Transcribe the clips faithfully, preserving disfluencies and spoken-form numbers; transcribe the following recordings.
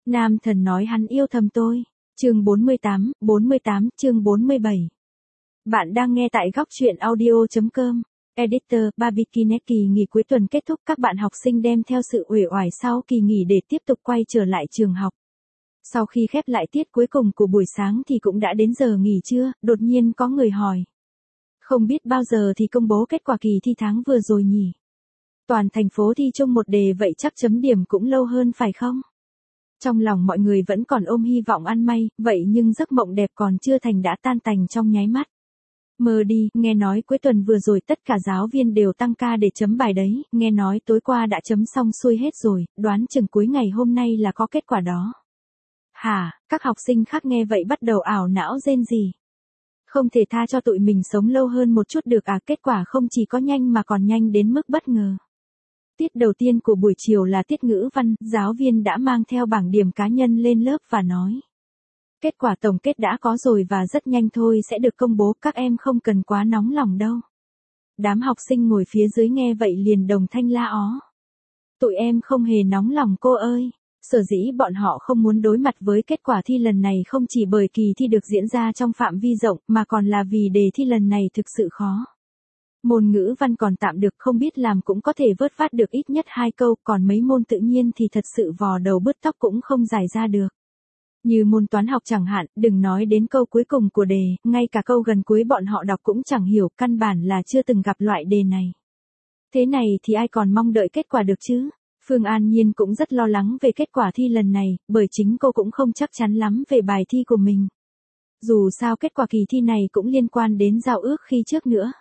Nam thần nói hắn yêu thầm tôi. Chương bốn mươi tám, bốn mươi tám, chương bốn mươi bảy. Bạn đang nghe tại góc truyện audio chấm com. Editor, Barbecue kỳ nghỉ cuối tuần kết thúc, các bạn học sinh đem theo sự uể oải sau kỳ nghỉ để tiếp tục quay trở lại trường học. Sau khi khép lại tiết cuối cùng của buổi sáng thì cũng đã đến giờ nghỉ trưa, đột nhiên có người hỏi. Không biết bao giờ thì công bố kết quả kỳ thi tháng vừa rồi nhỉ? Toàn thành phố thi chung một đề vậy chắc chấm điểm cũng lâu hơn phải không? Trong lòng mọi người vẫn còn ôm hy vọng ăn may, vậy nhưng giấc mộng đẹp còn chưa thành đã tan tành trong nháy mắt. Mơ đi, nghe nói cuối tuần vừa rồi tất cả giáo viên đều tăng ca để chấm bài đấy, nghe nói tối qua đã chấm xong xuôi hết rồi, đoán chừng cuối ngày hôm nay là có kết quả đó. Hả, các học sinh khác nghe vậy bắt đầu ảo não rên rỉ. Không thể tha cho tụi mình sống lâu hơn một chút được à, kết quả không chỉ có nhanh mà còn nhanh đến mức bất ngờ. Tiết đầu tiên của buổi chiều là tiết ngữ văn, giáo viên đã mang theo bảng điểm cá nhân lên lớp và nói. Kết quả tổng kết đã có rồi và rất nhanh thôi sẽ được công bố, các em không cần quá nóng lòng đâu. Đám học sinh ngồi phía dưới nghe vậy liền đồng thanh la ó. Tụi em không hề nóng lòng cô ơi. Sở dĩ bọn họ không muốn đối mặt với kết quả thi lần này không chỉ bởi kỳ thi được diễn ra trong phạm vi rộng mà còn là vì đề thi lần này thực sự khó. Môn ngữ văn còn tạm được, không biết làm cũng có thể vớt vát được ít nhất hai câu, còn mấy môn tự nhiên thì thật sự vò đầu bứt tóc cũng không giải ra được. Như môn toán học chẳng hạn, đừng nói đến câu cuối cùng của đề, ngay cả câu gần cuối bọn họ đọc cũng chẳng hiểu, căn bản là chưa từng gặp loại đề này. Thế này thì ai còn mong đợi kết quả được chứ? Phương An Nhiên cũng rất lo lắng về kết quả thi lần này, bởi chính cô cũng không chắc chắn lắm về bài thi của mình. Dù sao kết quả kỳ thi này cũng liên quan đến giao ước khi trước nữa.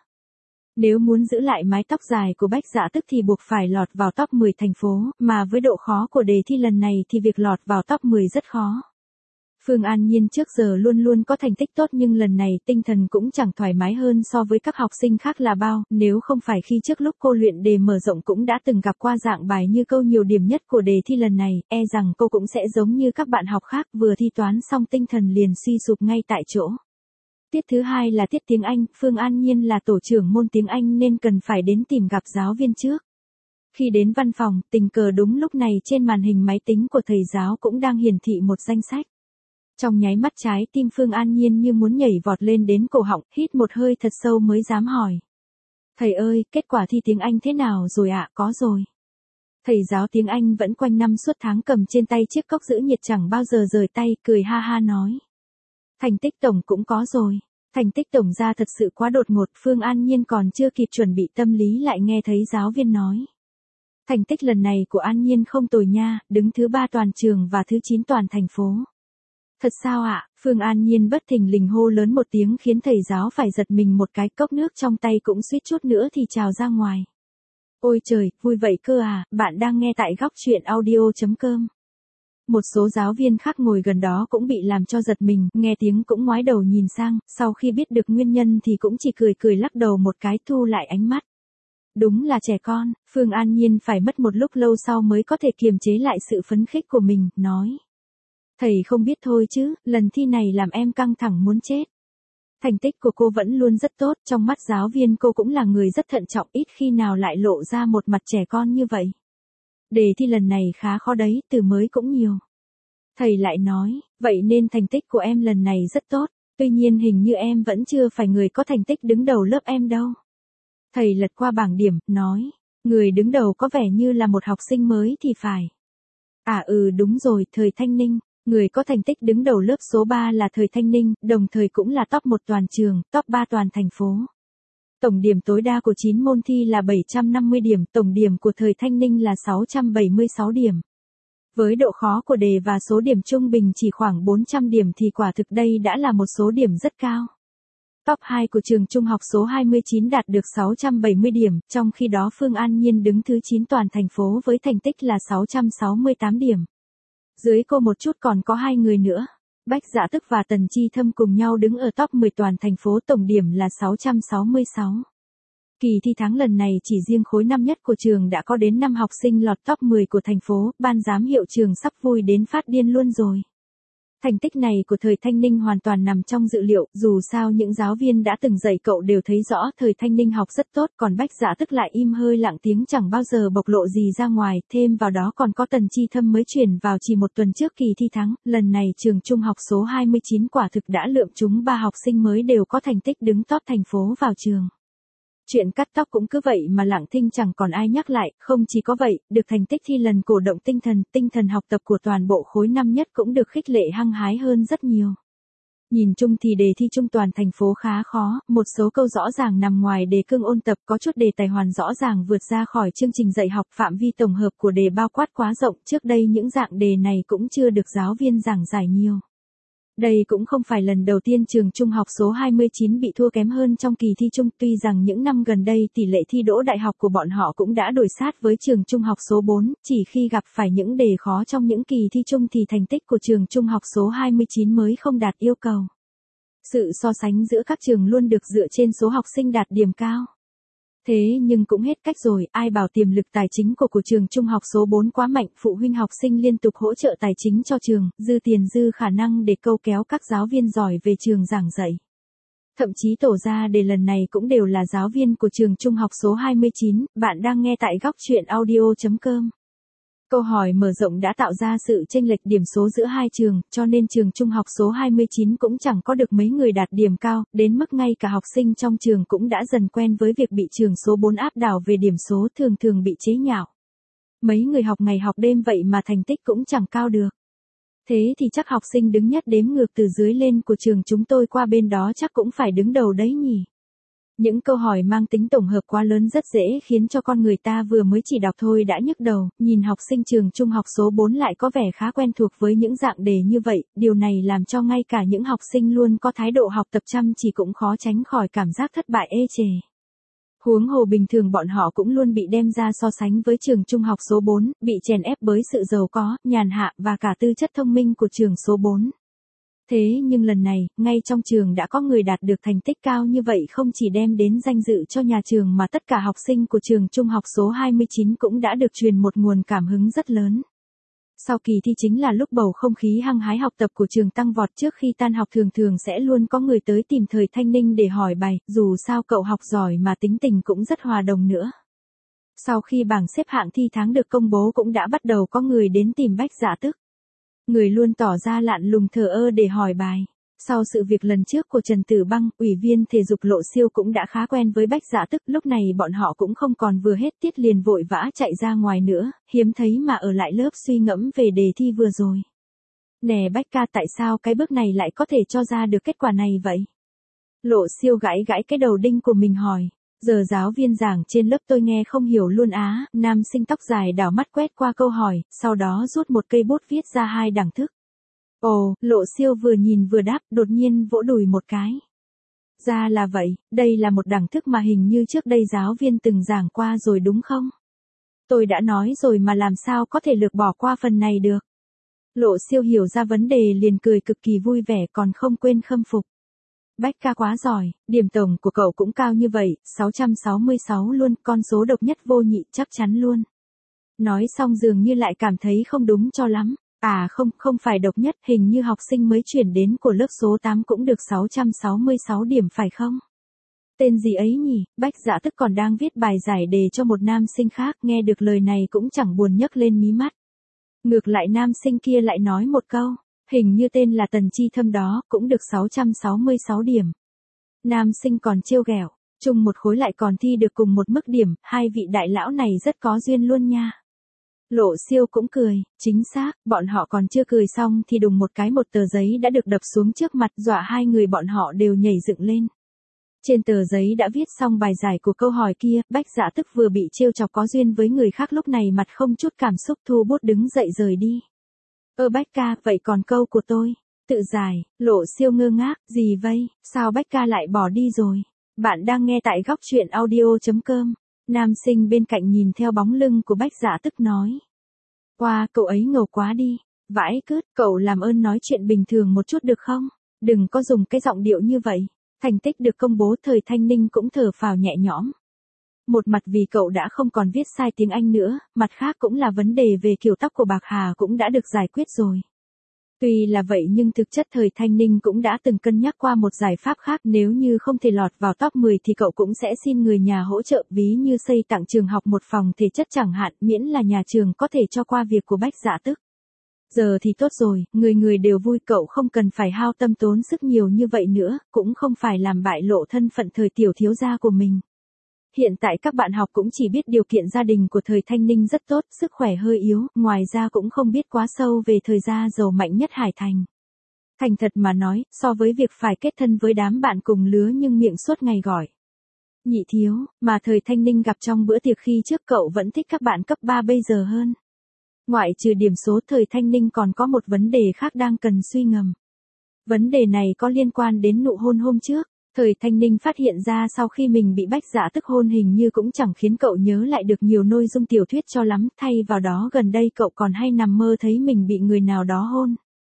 Nếu muốn giữ lại mái tóc dài của Bách Dạ Tức thì buộc phải lọt vào top mười thành phố, mà với độ khó của đề thi lần này thì việc lọt vào top mười rất khó. Phương An Nhiên trước giờ luôn luôn có thành tích tốt nhưng lần này tinh thần cũng chẳng thoải mái hơn so với các học sinh khác là bao, nếu không phải khi trước lúc cô luyện đề mở rộng cũng đã từng gặp qua dạng bài như câu nhiều điểm nhất của đề thi lần này, e rằng cô cũng sẽ giống như các bạn học khác vừa thi toán xong tinh thần liền suy sụp ngay tại chỗ. Tiết thứ hai là tiết tiếng Anh, Phương An Nhiên là tổ trưởng môn tiếng Anh nên cần phải đến tìm gặp giáo viên trước. Khi đến văn phòng, tình cờ đúng lúc này trên màn hình máy tính của thầy giáo cũng đang hiển thị một danh sách. Trong nháy mắt trái tim Phương An Nhiên như muốn nhảy vọt lên đến cổ họng, hít một hơi thật sâu mới dám hỏi. Thầy ơi, kết quả thi tiếng Anh thế nào rồi ạ? À? Có rồi. Thầy giáo tiếng Anh vẫn quanh năm suốt tháng cầm trên tay chiếc cốc giữ nhiệt chẳng bao giờ rời tay, cười ha ha nói. Thành tích tổng cũng có rồi. Thành tích tổng ra thật sự quá đột ngột, Phương An Nhiên còn chưa kịp chuẩn bị tâm lý lại nghe thấy giáo viên nói. Thành tích lần này của An Nhiên không tồi nha, đứng thứ ba toàn trường và thứ chín toàn thành phố. Thật sao ạ? À? Phương An Nhiên bất thình lình hô lớn một tiếng khiến thầy giáo phải giật mình một cái, cốc nước trong tay cũng suýt chút nữa thì trào ra ngoài. Ôi trời, vui vậy cơ à, bạn đang nghe tại góc truyện audio chấm com. Một số giáo viên khác ngồi gần đó cũng bị làm cho giật mình, nghe tiếng cũng ngoái đầu nhìn sang, sau khi biết được nguyên nhân thì cũng chỉ cười cười lắc đầu một cái thu lại ánh mắt. Đúng là trẻ con, Phương An Nhiên phải mất một lúc lâu sau mới có thể kiềm chế lại sự phấn khích của mình, nói. Thầy không biết thôi chứ, lần thi này làm em căng thẳng muốn chết. Thành tích của cô vẫn luôn rất tốt, trong mắt giáo viên cô cũng là người rất thận trọng, ít khi nào lại lộ ra một mặt trẻ con như vậy. Đề thi lần này khá khó đấy, từ mới cũng nhiều. Thầy lại nói, vậy nên thành tích của em lần này rất tốt, tuy nhiên hình như em vẫn chưa phải người có thành tích đứng đầu lớp em đâu. Thầy lật qua bảng điểm, nói, người đứng đầu có vẻ như là một học sinh mới thì phải. À ừ đúng rồi, Thời Thanh Ninh. Người có thành tích đứng đầu lớp số ba là Thời Thanh Ninh, đồng thời cũng là top một toàn trường, top ba toàn thành phố. Tổng điểm tối đa của chín môn thi là bảy trăm năm mươi điểm, tổng điểm của Thời Thanh Ninh là sáu trăm bảy mươi sáu điểm. Với độ khó của đề và số điểm trung bình chỉ khoảng bốn trăm điểm thì quả thực đây đã là một số điểm rất cao. Top hai của trường trung học số hai mươi chín đạt được sáu trăm bảy mươi điểm, trong khi đó Phương An Nhiên đứng thứ chín toàn thành phố với thành tích là sáu trăm sáu mươi tám điểm. Dưới cô một chút còn có hai người nữa. Bách Dạ Tức và Tần Chi Thâm cùng nhau đứng ở top mười toàn thành phố, tổng điểm là sáu trăm sáu mươi sáu. Kỳ thi tháng lần này chỉ riêng khối năm nhất của trường đã có đến năm học sinh lọt top mười của thành phố, ban giám hiệu trường sắp vui đến phát điên luôn rồi. Thành tích này của thời Thanh Ninh hoàn toàn nằm trong dự liệu, dù sao những giáo viên đã từng dạy cậu đều thấy rõ thời Thanh Ninh học rất tốt, còn Bách Dạ Tức lại im hơi lặng tiếng chẳng bao giờ bộc lộ gì ra ngoài, thêm vào đó còn có Tần Chi Thâm mới chuyển vào chỉ một tuần trước kỳ thi thắng, lần này trường trung học số hai mươi chín quả thực đã lượm chúng ba học sinh mới đều có thành tích đứng top thành phố vào trường. Chuyện cắt tóc cũng cứ vậy mà lặng thinh chẳng còn ai nhắc lại, không chỉ có vậy, được thành tích thi lần cổ động tinh thần, tinh thần học tập của toàn bộ khối năm nhất cũng được khích lệ hăng hái hơn rất nhiều. Nhìn chung thì đề thi trung toàn thành phố khá khó, một số câu rõ ràng nằm ngoài đề cương ôn tập, có chút đề tài hoàn rõ ràng vượt ra khỏi chương trình dạy học, phạm vi tổng hợp của đề bao quát quá rộng, trước đây những dạng đề này cũng chưa được giáo viên giảng giải nhiều. Đây cũng không phải lần đầu tiên trường trung học số hai mươi chín bị thua kém hơn trong kỳ thi chung, tuy rằng những năm gần đây tỷ lệ thi đỗ đại học của bọn họ cũng đã đổi sát với trường trung học số bốn, chỉ khi gặp phải những đề khó trong những kỳ thi chung thì thành tích của trường trung học số hai mươi chín mới không đạt yêu cầu. Sự so sánh giữa các trường luôn được dựa trên số học sinh đạt điểm cao. Thế nhưng cũng hết cách rồi, ai bảo tiềm lực tài chính của của trường trung học số bốn quá mạnh, phụ huynh học sinh liên tục hỗ trợ tài chính cho trường, dư tiền dư khả năng để câu kéo các giáo viên giỏi về trường giảng dạy. Thậm chí tổ ra đề lần này cũng đều là giáo viên của trường trung học số hai mươi chín, bạn đang nghe tại góc truyện audio chấm com. Câu hỏi mở rộng đã tạo ra sự chênh lệch điểm số giữa hai trường, cho nên trường trung học số hai mươi chín cũng chẳng có được mấy người đạt điểm cao, đến mức ngay cả học sinh trong trường cũng đã dần quen với việc bị trường số bốn áp đảo về điểm số, thường thường bị chế nhạo. Mấy người học ngày học đêm vậy mà thành tích cũng chẳng cao được. Thế thì chắc học sinh đứng nhất đếm ngược từ dưới lên của trường chúng tôi qua bên đó chắc cũng phải đứng đầu đấy nhỉ. Những câu hỏi mang tính tổng hợp quá lớn rất dễ khiến cho con người ta vừa mới chỉ đọc thôi đã nhức đầu, nhìn học sinh trường trung học số bốn lại có vẻ khá quen thuộc với những dạng đề như vậy, điều này làm cho ngay cả những học sinh luôn có thái độ học tập chăm chỉ cũng khó tránh khỏi cảm giác thất bại ê chề. Huống hồ bình thường bọn họ cũng luôn bị đem ra so sánh với trường trung học số bốn, bị chèn ép bởi sự giàu có, nhàn hạ và cả tư chất thông minh của trường số bốn. Thế nhưng lần này, ngay trong trường đã có người đạt được thành tích cao như vậy không chỉ đem đến danh dự cho nhà trường mà tất cả học sinh của trường trung học số hai mươi chín cũng đã được truyền một nguồn cảm hứng rất lớn. Sau kỳ thi chính là lúc bầu không khí hăng hái học tập của trường tăng vọt, trước khi tan học thường thường sẽ luôn có người tới tìm thời Thanh Ninh để hỏi bài, dù sao cậu học giỏi mà tính tình cũng rất hòa đồng nữa. Sau khi bảng xếp hạng thi tháng được công bố cũng đã bắt đầu có người đến tìm Bách Dạ Tức. Người luôn tỏ ra lạn lùng thờ ơ để hỏi bài. Sau sự việc lần trước của Trần Tử Băng, ủy viên thể dục Lộ Siêu cũng đã khá quen với Bách Dạ Tức, lúc này bọn họ cũng không còn vừa hết tiết liền vội vã chạy ra ngoài nữa, hiếm thấy mà ở lại lớp suy ngẫm về đề thi vừa rồi. Nè Bách ca, tại sao cái bước này lại có thể cho ra được kết quả này vậy? Lộ Siêu gãi gãi cái đầu đinh của mình hỏi. Giờ giáo viên giảng trên lớp tôi nghe không hiểu luôn á, nam sinh tóc dài đảo mắt quét qua câu hỏi, sau đó rút một cây bút viết ra hai đẳng thức. Ồ, Lộ Siêu vừa nhìn vừa đáp, đột nhiên vỗ đùi một cái. Ra là vậy, đây là một đẳng thức mà hình như trước đây giáo viên từng giảng qua rồi đúng không? Tôi đã nói rồi mà làm sao có thể lược bỏ qua phần này được. Lộ Siêu hiểu ra vấn đề liền cười cực kỳ vui vẻ còn không quên khâm phục. Bách ca quá giỏi, điểm tổng của cậu cũng cao như vậy, sáu trăm sáu mươi sáu luôn, con số độc nhất vô nhị chắc chắn luôn. Nói xong dường như lại cảm thấy không đúng cho lắm. À không, không phải độc nhất, hình như học sinh mới chuyển đến của lớp số tám cũng được sáu trăm sáu mươi sáu điểm phải không? Tên gì ấy nhỉ? Bách Dạ Tức còn đang viết bài giải đề cho một nam sinh khác, nghe được lời này cũng chẳng buồn nhấc lên mí mắt. Ngược lại nam sinh kia lại nói một câu. Hình như tên là Tần Chi Thâm đó, cũng được sáu trăm sáu mươi sáu điểm. Nam sinh còn trêu ghẹo, chung một khối lại còn thi được cùng một mức điểm, hai vị đại lão này rất có duyên luôn nha. Lộ Siêu cũng cười, chính xác, bọn họ còn chưa cười xong thì đùng một cái một tờ giấy đã được đập xuống trước mặt, dọa hai người bọn họ đều nhảy dựng lên. Trên tờ giấy đã viết xong bài giải của câu hỏi kia, Bách Dạ Tức vừa bị trêu chọc có duyên với người khác lúc này mặt không chút cảm xúc thu bút đứng dậy rời đi. Ơ Bách ca, vậy còn câu của tôi? Tự giải, Lộ Siêu ngơ ngác, gì vậy, sao Bách ca lại bỏ đi rồi? Bạn đang nghe tại góc truyện audio chấm com. Nam sinh bên cạnh nhìn theo bóng lưng của Bách Dạ Tức nói. Wow, cậu ấy ngầu quá đi. Vãi cứt, cậu làm ơn nói chuyện bình thường một chút được không? Đừng có dùng cái giọng điệu như vậy. Thành tích được công bố thời Thanh Ninh cũng thở phào nhẹ nhõm. Một mặt vì cậu đã không còn viết sai tiếng Anh nữa, mặt khác cũng là vấn đề về kiểu tóc của Bạc Hà cũng đã được giải quyết rồi. Tuy là vậy nhưng thực chất thời Thanh Ninh cũng đã từng cân nhắc qua một giải pháp khác, nếu như không thể lọt vào top mười thì cậu cũng sẽ xin người nhà hỗ trợ, ví như xây tặng trường học một phòng thể chất chẳng hạn, miễn là nhà trường có thể cho qua việc của Bách Dạ Tức. Giờ thì tốt rồi, người người đều vui, cậu không cần phải hao tâm tốn sức nhiều như vậy nữa, cũng không phải làm bại lộ thân phận thời tiểu thiếu gia của mình. Hiện tại các bạn học cũng chỉ biết điều kiện gia đình của thời Thanh Ninh rất tốt, sức khỏe hơi yếu, ngoài ra cũng không biết quá sâu về thời gia giàu mạnh nhất Hải Thành. Thành thật mà nói, so với việc phải kết thân với đám bạn cùng lứa nhưng miệng suốt ngày gọi Nhị Thiếu, mà thời Thanh Ninh gặp trong bữa tiệc khi trước, cậu vẫn thích các bạn cấp ba bây giờ hơn. Ngoại trừ điểm số, thời Thanh Ninh còn có một vấn đề khác đang cần suy ngẫm. Vấn đề này có liên quan đến nụ hôn hôm trước. Thời Thanh Ninh phát hiện ra sau khi mình bị Bách Dạ Tức hôn hình như cũng chẳng khiến cậu nhớ lại được nhiều nội dung tiểu thuyết cho lắm, thay vào đó gần đây cậu còn hay nằm mơ thấy mình bị người nào đó hôn.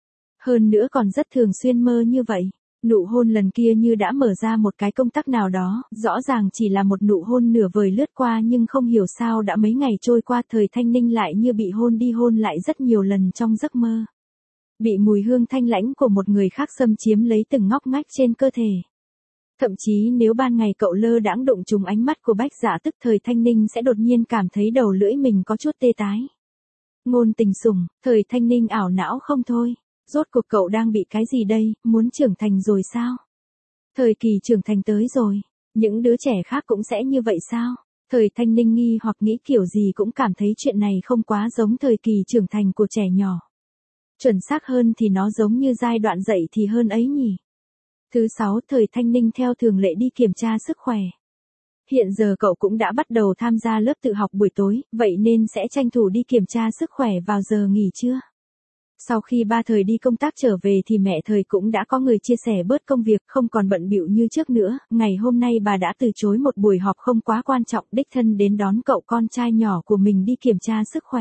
Hơn nữa còn rất thường xuyên mơ như vậy. Nụ hôn lần kia như đã mở ra một cái công tắc nào đó, rõ ràng chỉ là một nụ hôn nửa vời lướt qua nhưng không hiểu sao đã mấy ngày trôi qua thời Thanh Ninh lại như bị hôn đi hôn lại rất nhiều lần trong giấc mơ. Bị mùi hương thanh lãnh của một người khác xâm chiếm lấy từng ngóc ngách trên cơ thể. Thậm chí nếu ban ngày cậu lơ đãng đụng trúng ánh mắt của Bách Dạ Tức, thời Thanh Ninh sẽ đột nhiên cảm thấy đầu lưỡi mình có chút tê tái. Ngôn tình sủng, thời Thanh Ninh ảo não không thôi. Rốt cuộc cậu đang bị cái gì đây, muốn trưởng thành rồi sao? Thời kỳ trưởng thành tới rồi, những đứa trẻ khác cũng sẽ như vậy sao? Thời Thanh Ninh nghi hoặc nghĩ kiểu gì cũng cảm thấy chuyện này không quá giống thời kỳ trưởng thành của trẻ nhỏ. Chuẩn xác hơn thì nó giống như giai đoạn dậy thì hơn ấy nhỉ. Thứ sáu, thời Thanh Ninh theo thường lệ đi kiểm tra sức khỏe. Hiện giờ cậu cũng đã bắt đầu tham gia lớp tự học buổi tối, vậy nên sẽ tranh thủ đi kiểm tra sức khỏe vào giờ nghỉ trưa. Sau khi ba thời đi công tác trở về thì mẹ thời cũng đã có người chia sẻ bớt công việc, không còn bận bịu như trước nữa. Ngày hôm nay bà đã từ chối một buổi họp không quá quan trọng, đích thân đến đón cậu con trai nhỏ của mình đi kiểm tra sức khỏe.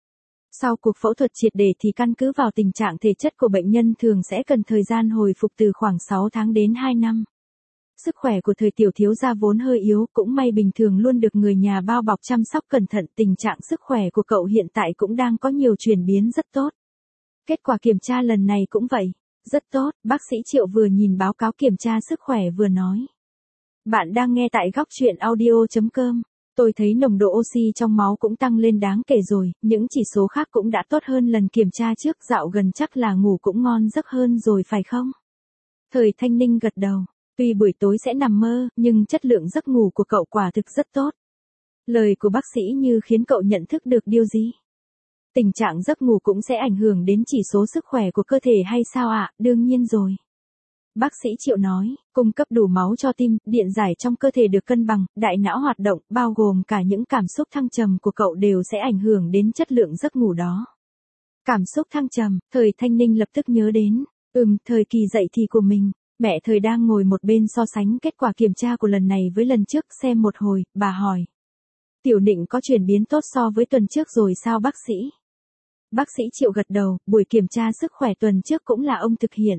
Sau cuộc phẫu thuật triệt để thì căn cứ vào tình trạng thể chất của bệnh nhân thường sẽ cần thời gian hồi phục từ khoảng sáu tháng đến hai năm. Sức khỏe của thời tiểu thiếu gia vốn hơi yếu, cũng may bình thường luôn được người nhà bao bọc chăm sóc cẩn thận, tình trạng sức khỏe của cậu hiện tại cũng đang có nhiều chuyển biến rất tốt. Kết quả kiểm tra lần này cũng vậy, rất tốt, bác sĩ Triệu vừa nhìn báo cáo kiểm tra sức khỏe vừa nói. Bạn đang nghe tại góc truyện audio chấm com. Tôi thấy nồng độ oxy trong máu cũng tăng lên đáng kể rồi, những chỉ số khác cũng đã tốt hơn lần kiểm tra trước, dạo gần chắc là ngủ cũng ngon giấc hơn rồi phải không? Thời Thanh Ninh gật đầu, tuy buổi tối sẽ nằm mơ, nhưng chất lượng giấc ngủ của cậu quả thực rất tốt. Lời của bác sĩ như khiến cậu nhận thức được điều gì? Tình trạng giấc ngủ cũng sẽ ảnh hưởng đến chỉ số sức khỏe của cơ thể hay sao ạ? À? Đương nhiên rồi. Bác sĩ Triệu nói, cung cấp đủ máu cho tim, điện giải trong cơ thể được cân bằng, đại não hoạt động, bao gồm cả những cảm xúc thăng trầm của cậu đều sẽ ảnh hưởng đến chất lượng giấc ngủ đó. Cảm xúc thăng trầm, thời Thanh Ninh lập tức nhớ đến, ừm, thời kỳ dậy thì của mình, mẹ thời đang ngồi một bên so sánh kết quả kiểm tra của lần này với lần trước xem một hồi, bà hỏi. Tiểu Nịnh có chuyển biến tốt so với tuần trước rồi sao bác sĩ? Bác sĩ Triệu gật đầu, buổi kiểm tra sức khỏe tuần trước cũng là ông thực hiện.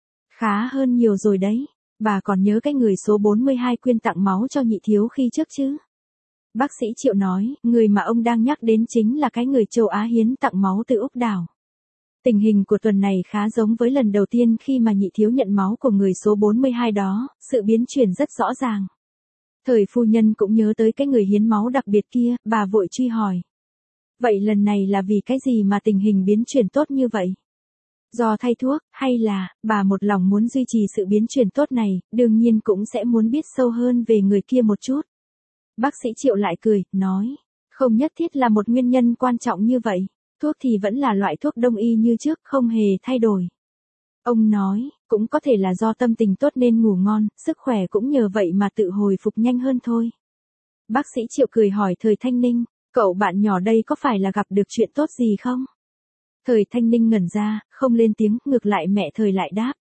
Khá hơn nhiều rồi đấy, bà còn nhớ cái người số bốn mươi hai quyên tặng máu cho Nhị Thiếu khi trước chứ? Bác sĩ Triệu nói, người mà ông đang nhắc đến chính là cái người châu Á hiến tặng máu từ Úc Đảo. Tình hình của tuần này khá giống với lần đầu tiên khi mà Nhị Thiếu nhận máu của người số bốn mươi hai đó, sự biến chuyển rất rõ ràng. Thời phu nhân cũng nhớ tới cái người hiến máu đặc biệt kia, bà vội truy hỏi. Vậy lần này là vì cái gì mà tình hình biến chuyển tốt như vậy? Do thay thuốc, hay là, bà một lòng muốn duy trì sự biến chuyển tốt này, đương nhiên cũng sẽ muốn biết sâu hơn về người kia một chút. Bác sĩ Triệu lại cười, nói, không nhất thiết là một nguyên nhân quan trọng như vậy, thuốc thì vẫn là loại thuốc đông y như trước, không hề thay đổi. Ông nói, cũng có thể là do tâm tình tốt nên ngủ ngon, sức khỏe cũng nhờ vậy mà tự hồi phục nhanh hơn thôi. Bác sĩ Triệu cười hỏi thời Thanh Ninh, cậu bạn nhỏ đây có phải là gặp được chuyện tốt gì không? Thời Thanh Ninh ngẩn ra, không lên tiếng, ngược lại mẹ thời lại đáp.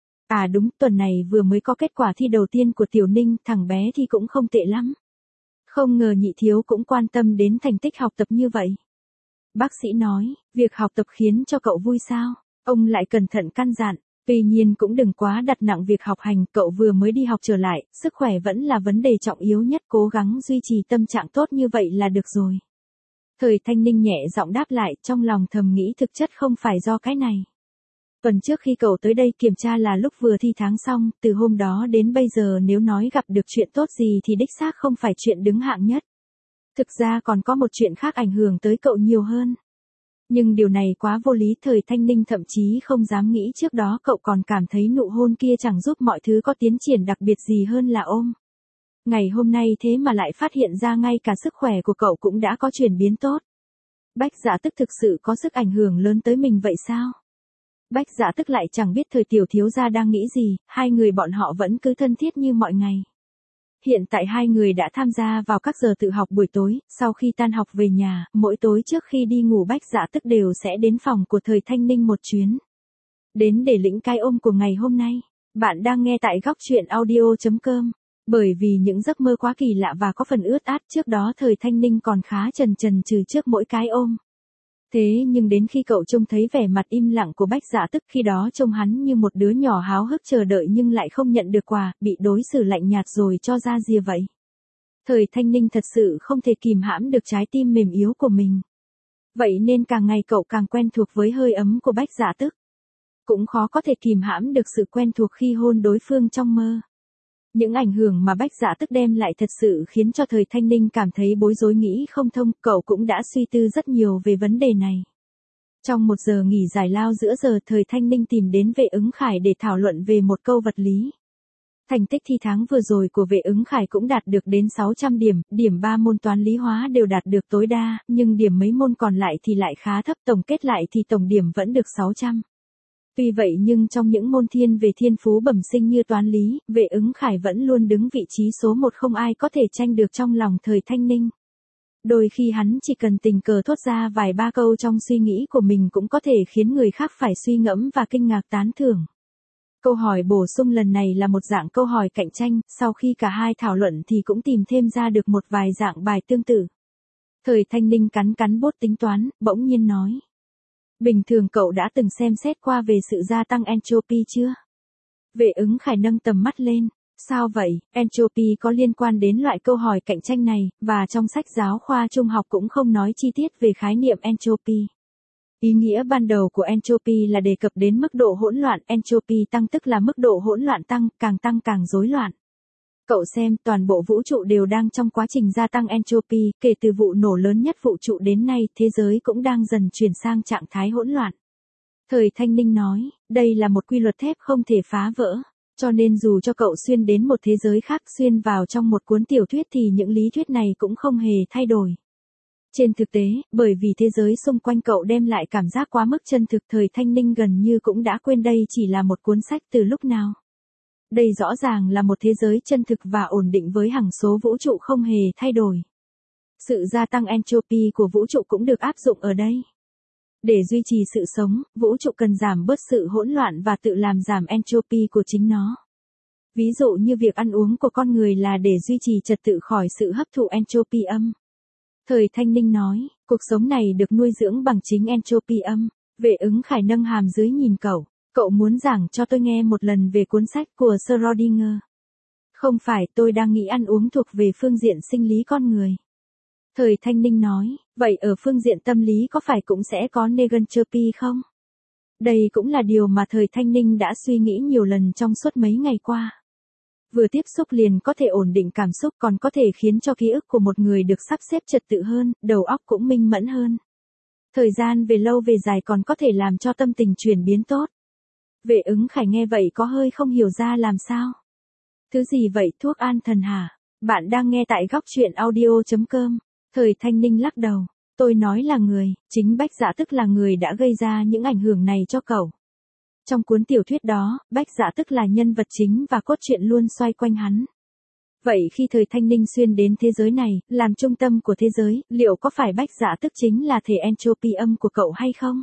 À đúng, tuần này vừa mới có kết quả thi đầu tiên của Tiểu Ninh, thằng bé thì cũng không tệ lắm. Không ngờ Nhị Thiếu cũng quan tâm đến thành tích học tập như vậy. Bác sĩ nói, việc học tập khiến cho cậu vui sao? Ông lại cẩn thận căn dặn, tuy nhiên cũng đừng quá đặt nặng việc học hành, cậu vừa mới đi học trở lại, sức khỏe vẫn là vấn đề trọng yếu nhất, cố gắng duy trì tâm trạng tốt như vậy là được rồi. Thời Thanh Ninh nhẹ giọng đáp lại, trong lòng thầm nghĩ thực chất không phải do cái này. Tuần trước khi cậu tới đây kiểm tra là lúc vừa thi tháng xong, từ hôm đó đến bây giờ nếu nói gặp được chuyện tốt gì thì đích xác không phải chuyện đứng hạng nhất. Thực ra còn có một chuyện khác ảnh hưởng tới cậu nhiều hơn. Nhưng điều này quá vô lý, Thời Thanh Ninh thậm chí không dám nghĩ trước đó cậu còn cảm thấy nụ hôn kia chẳng giúp mọi thứ có tiến triển đặc biệt gì hơn là ôm. Ngày hôm nay thế mà lại phát hiện ra ngay cả sức khỏe của cậu cũng đã có chuyển biến tốt. Bách Dạ Tức thực sự có sức ảnh hưởng lớn tới mình vậy sao? Bách Dạ Tức lại chẳng biết Thời tiểu thiếu gia đang nghĩ gì, hai người bọn họ vẫn cứ thân thiết như mọi ngày. Hiện tại hai người đã tham gia vào các giờ tự học buổi tối, sau khi tan học về nhà, mỗi tối trước khi đi ngủ Bách Dạ Tức đều sẽ đến phòng của Thời Thanh Ninh một chuyến. Đến để lĩnh cái ôm của ngày hôm nay. Bạn đang nghe tại góc truyện audio chấm com. Bởi vì những giấc mơ quá kỳ lạ và có phần ướt át, trước đó Thời Thanh Ninh còn khá chần chừ trừ trước mỗi cái ôm. Thế nhưng đến khi cậu trông thấy vẻ mặt im lặng của Bách Dạ Tức, khi đó trông hắn như một đứa nhỏ háo hức chờ đợi nhưng lại không nhận được quà, bị đối xử lạnh nhạt rồi cho ra rìa vậy. Thời Thanh Ninh thật sự không thể kìm hãm được trái tim mềm yếu của mình. Vậy nên càng ngày cậu càng quen thuộc với hơi ấm của Bách Dạ Tức. Cũng khó có thể kìm hãm được sự quen thuộc khi hôn đối phương trong mơ. Những ảnh hưởng mà Bách Dạ Tức đem lại thật sự khiến cho Thời Thanh Ninh cảm thấy bối rối nghĩ không thông, cậu cũng đã suy tư rất nhiều về vấn đề này. Trong một giờ nghỉ giải lao giữa giờ, Thời Thanh Ninh tìm đến Vệ Ứng Khải để thảo luận về một câu vật lý. Thành tích thi tháng vừa rồi của Vệ Ứng Khải cũng đạt được đến sáu trăm điểm, điểm ba môn toán lý hóa đều đạt được tối đa, nhưng điểm mấy môn còn lại thì lại khá thấp, tổng kết lại thì tổng điểm vẫn được sáu trăm. Tuy vậy nhưng trong những môn thiên về thiên phú bẩm sinh như toán lý, Vệ Ứng Khải vẫn luôn đứng vị trí số một, không ai có thể tranh được trong lòng Thời Thanh Ninh. Đôi khi hắn chỉ cần tình cờ thốt ra vài ba câu trong suy nghĩ của mình cũng có thể khiến người khác phải suy ngẫm và kinh ngạc tán thưởng. Câu hỏi bổ sung lần này là một dạng câu hỏi cạnh tranh, sau khi cả hai thảo luận thì cũng tìm thêm ra được một vài dạng bài tương tự. Thời Thanh Ninh cắn cắn bút tính toán, bỗng nhiên nói. Bình thường cậu đã từng xem xét qua về sự gia tăng entropy chưa? Vệ Ứng Khải nâng tầm mắt lên. Sao vậy, entropy có liên quan đến loại câu hỏi cạnh tranh này, và trong sách giáo khoa trung học cũng không nói chi tiết về khái niệm entropy. Ý nghĩa ban đầu của entropy là đề cập đến mức độ hỗn loạn, entropy tăng tức là mức độ hỗn loạn tăng, càng tăng càng rối loạn. Cậu xem, toàn bộ vũ trụ đều đang trong quá trình gia tăng entropy, kể từ vụ nổ lớn nhất vũ trụ đến nay, thế giới cũng đang dần chuyển sang trạng thái hỗn loạn. Thời Thanh Ninh nói, đây là một quy luật thép không thể phá vỡ, cho nên dù cho cậu xuyên đến một thế giới khác, xuyên vào trong một cuốn tiểu thuyết thì những lý thuyết này cũng không hề thay đổi. Trên thực tế, bởi vì thế giới xung quanh cậu đem lại cảm giác quá mức chân thực, Thời Thanh Ninh gần như cũng đã quên đây chỉ là một cuốn sách từ lúc nào. Đây rõ ràng là một thế giới chân thực và ổn định với hằng số vũ trụ không hề thay đổi. Sự gia tăng entropy của vũ trụ cũng được áp dụng ở đây. Để duy trì sự sống, vũ trụ cần giảm bớt sự hỗn loạn và tự làm giảm entropy của chính nó. Ví dụ như việc ăn uống của con người là để duy trì trật tự khỏi sự hấp thụ entropy âm. Thời Thanh Ninh nói, cuộc sống này được nuôi dưỡng bằng chính entropy âm. Vệ Ứng Khải nâng hàm dưới nhìn cậu. Cậu muốn giảng cho tôi nghe một lần về cuốn sách của Schrödinger. Không phải, tôi đang nghĩ ăn uống thuộc về phương diện sinh lý con người. Thời Thanh Ninh nói, vậy ở phương diện tâm lý có phải cũng sẽ có negentropy không? Đây cũng là điều mà Thời Thanh Ninh đã suy nghĩ nhiều lần trong suốt mấy ngày qua. Vừa tiếp xúc liền có thể ổn định cảm xúc, còn có thể khiến cho ký ức của một người được sắp xếp trật tự hơn, đầu óc cũng minh mẫn hơn. Thời gian về lâu về dài còn có thể làm cho tâm tình chuyển biến tốt. Vệ Ứng Khải nghe vậy có hơi không hiểu ra làm sao. Thứ gì vậy, thuốc an thần hả? Bạn đang nghe tại góc truyện audio chấm com. Thời Thanh Ninh lắc đầu. Tôi nói là người, chính Bách Dạ Tức là người đã gây ra những ảnh hưởng này cho cậu. Trong cuốn tiểu thuyết đó, Bách Dạ Tức là nhân vật chính và cốt truyện luôn xoay quanh hắn. Vậy khi Thời Thanh Ninh xuyên đến thế giới này, làm trung tâm của thế giới, liệu có phải Bách Dạ Tức chính là thể entropy âm của cậu hay không?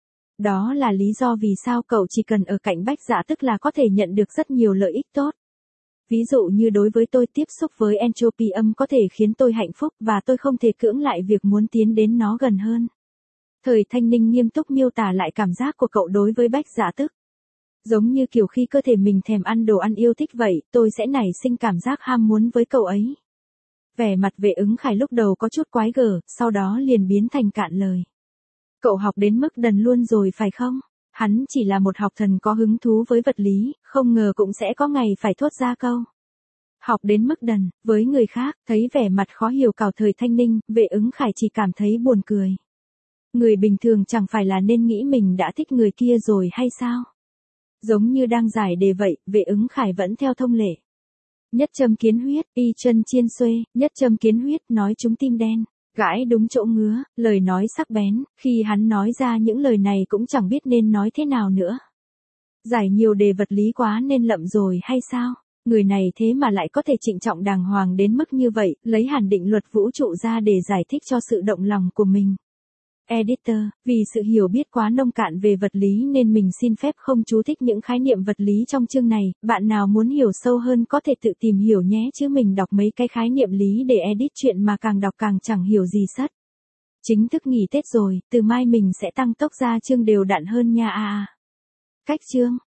Đó là lý do vì sao cậu chỉ cần ở cạnh Bách Dạ Tức là có thể nhận được rất nhiều lợi ích tốt. Ví dụ như đối với tôi, tiếp xúc với entropy âm có thể khiến tôi hạnh phúc và tôi không thể cưỡng lại việc muốn tiến đến nó gần hơn. Thời Thanh Ninh nghiêm túc miêu tả lại cảm giác của cậu đối với Bách Dạ Tức. Giống như kiểu khi cơ thể mình thèm ăn đồ ăn yêu thích vậy, tôi sẽ nảy sinh cảm giác ham muốn với cậu ấy. Vẻ mặt Vệ Ứng Khải lúc đầu có chút quái gở, sau đó liền biến thành cạn lời. Cậu học đến mức đần luôn rồi phải không? Hắn chỉ là một học thần có hứng thú với vật lý, không ngờ cũng sẽ có ngày phải thốt ra câu. Học đến mức đần, với người khác, thấy vẻ mặt khó hiểu cào thời Thanh Ninh, Vệ Ứng Khải chỉ cảm thấy buồn cười. Người bình thường chẳng phải là nên nghĩ mình đã thích người kia rồi hay sao? Giống như đang giải đề vậy, Vệ Ứng Khải vẫn theo thông lệ. Nhất châm kiến huyết, y chân chiên xuê, nhất châm kiến huyết, nói trúng tim đen. Gãi đúng chỗ ngứa, lời nói sắc bén, khi hắn nói ra những lời này cũng chẳng biết nên nói thế nào nữa. Giải nhiều đề vật lý quá nên lậm rồi hay sao? Người này thế mà lại có thể trịnh trọng đàng hoàng đến mức như vậy, lấy hàn định luật vũ trụ ra để giải thích cho sự động lòng của mình. Editor, vì sự hiểu biết quá nông cạn về vật lý nên mình xin phép không chú thích những khái niệm vật lý trong chương này, bạn nào muốn hiểu sâu hơn có thể tự tìm hiểu nhé chứ mình đọc mấy cái khái niệm lý để edit chuyện mà càng đọc càng chẳng hiểu gì sất. Chính thức nghỉ Tết rồi, từ mai mình sẽ tăng tốc ra chương đều đặn hơn nha a. À. Cách chương